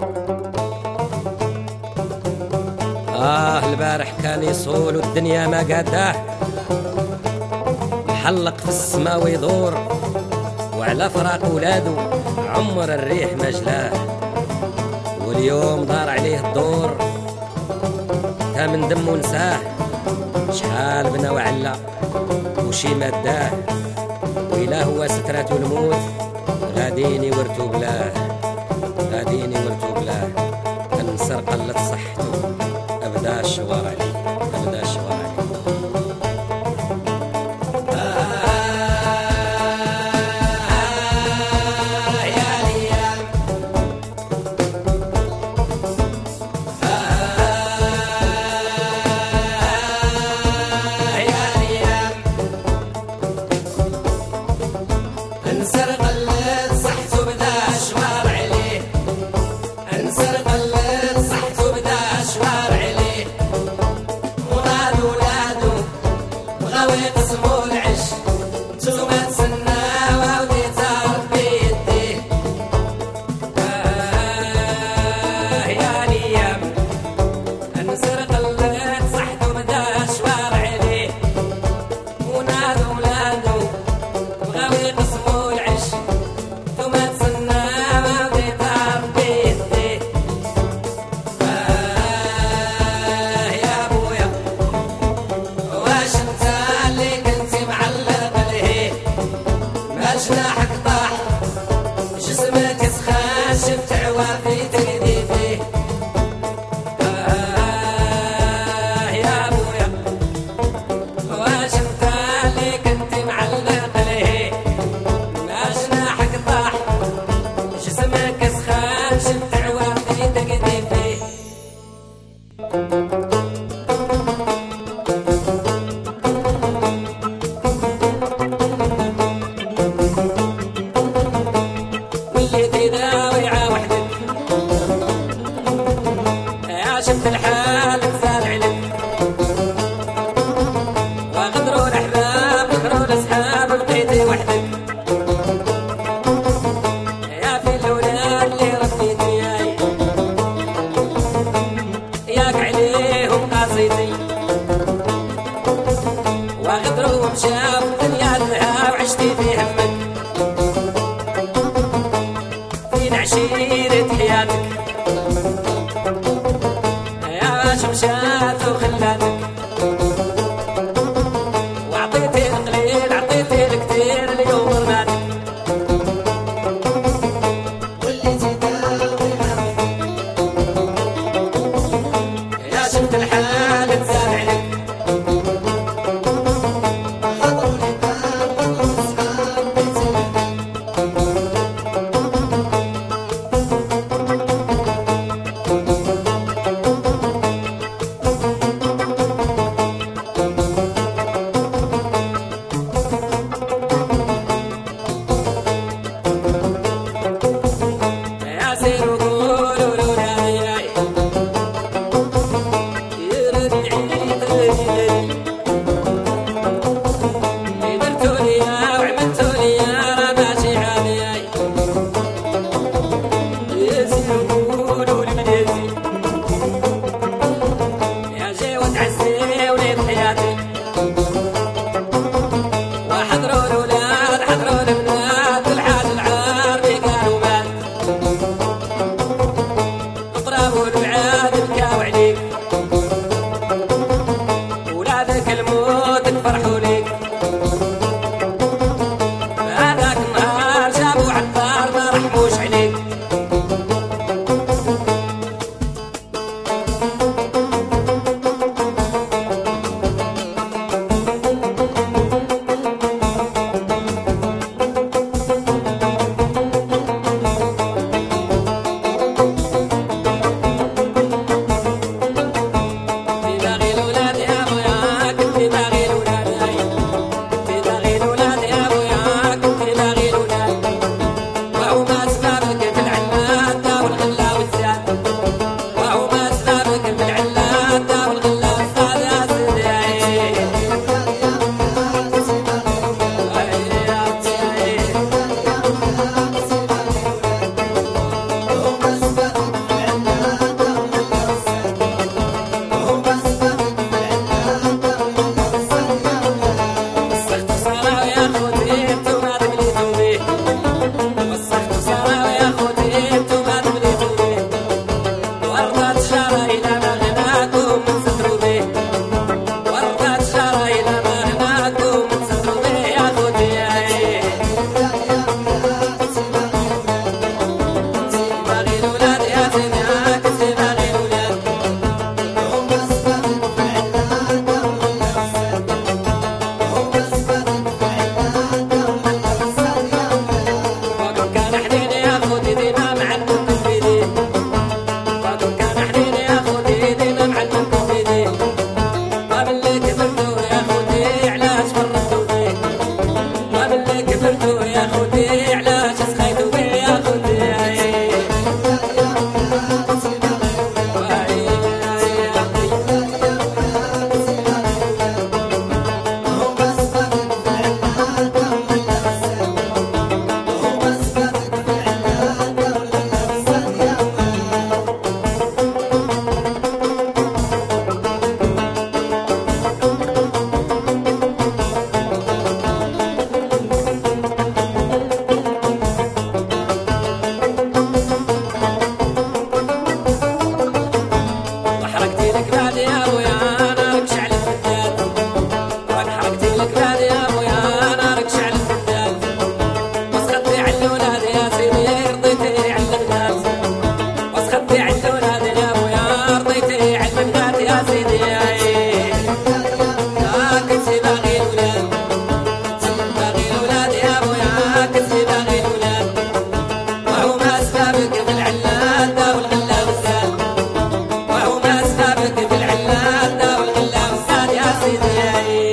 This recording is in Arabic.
البارح كان يصول والدنيا ما قاداه، محلق في السما ويدور، وعلى فراق ولادو عمر الريح ما جلاه. واليوم دار عليه الدور تا من دم ونساه، شحال بنا وعلا وشي ماداه، وإلا هو سترات الموت غاديني ورتو بلاه، غاديني ورتو بلاه. كنسر قلت صحتو أبدا الشوار عليه، أبدا الشوار عليه. انسر قلت صحتو بدا شوار عليه، انسر قلت صحتو بدا شوار عليه. ولاد ولادو بغاو يقسمو العش، نتوما تسناو وديتا ربي يديه. يا ليام انسر قلت صحتو بدا شوار عليه، ولاد ولادو بغاو يقسمو العش، نتوما تسناو وديتا ربي يديه. يا بويا واش انت اللي كنتي معلق لهيه، ما جناحك طاح جسمك سخان، شفت عوافي تقدي فيه. يا بويا واش انت اللي كنتي معلق لهيه، ما جناحك طاح جسمك سخان، شفت عوافي تقدي فيه. واللي تداوي وحدك يا شفت الحال تزال عليك، وغدروا الاحباب غدروا الاصحاب بقيتي وحدك. يا في الاولاد اللي ربيتي ياك عليهم قصيتي، وغدروا ومشاو الدنيا لها وعشتي في همك، فين عشيرة حياتك يا واش مشات وخلاتك. وعطيتي القليل عطيتي الكثير اليوم رماتك، واللي تداوي يا شفت الحال تزال عليك. خضروا العباد خضروا الصحاب Yeah.